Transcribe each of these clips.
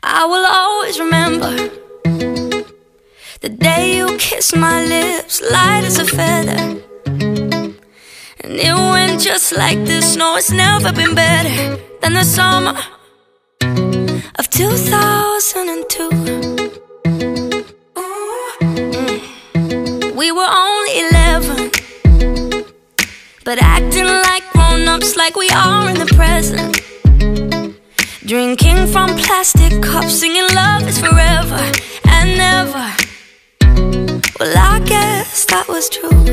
I will always remember the day you kissed my lips, light as a feather. And it went just like this. No, it's never been better than the summer of 2002. We were only 11, but acting like grown-ups, like we are in the present. Drinking from plastic cups, singing love is forever and never. Well, I guess that was true.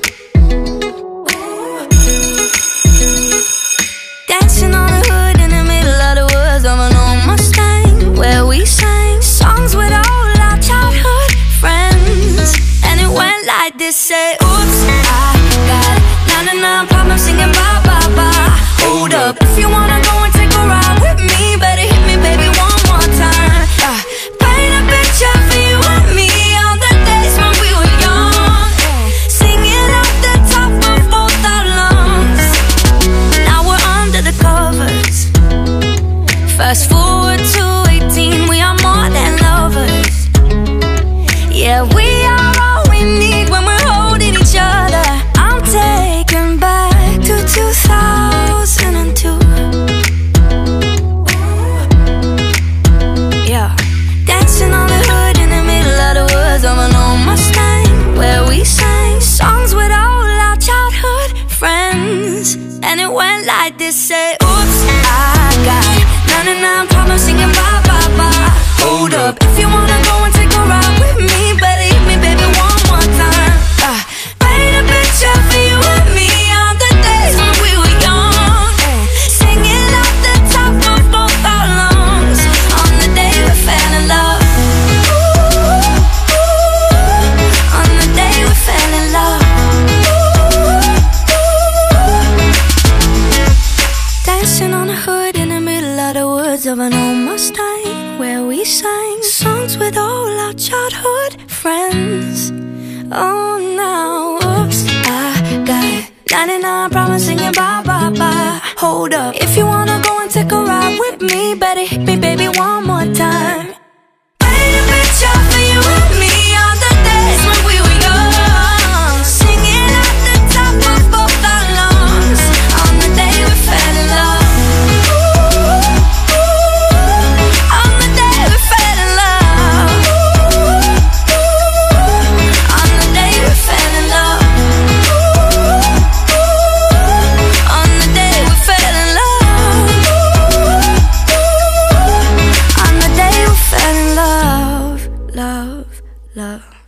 Dancing on the hood in the middle of the woods of an old Mustang, where we sang songs with all our childhood friends. And it went like this, say, oops, I got 99 problems singing bye, bye, bye. Hold up, if you wanna go and take a ride with me, better hit me, baby, one more time. Paint a picture for you and me on the days when we were young, singing off the top of both our lungs. Now we're under the covers. Fast forward to 18, we are more than lovers. Yeah, we are all we need when we're holding each other. I'm taken back to 2002. Yeah, dancing on the hood in the middle of the woods of an old Mustang, where we sang songs with all our childhood friends. And it went like this, say, oops, I got 99 problems singing bye, bye, bye. Hold up, if you wanna go and take a ride with me, better hit me, baby, one more time. Paint a picture for you and me on the days when we were young, singing off the top of both our lungs on the day we fell in love. On the day we fell in love. Dancing on the hood in the middle of the woods of an old Mustang, where we sang songs with all our childhood friends. Oh, now, oops, I got 99 problems singing bye, bye, bye. Hold up, if you wanna go and take a ride with me, better hit me, baby, one more time. Paint a picture for you and me on the days when we were young, singing at the top of both our lungs on the day we fell in love. On the day we fell in love. On the day we fell in love. On the day we fell in love. On the day we fell in love. Love, love.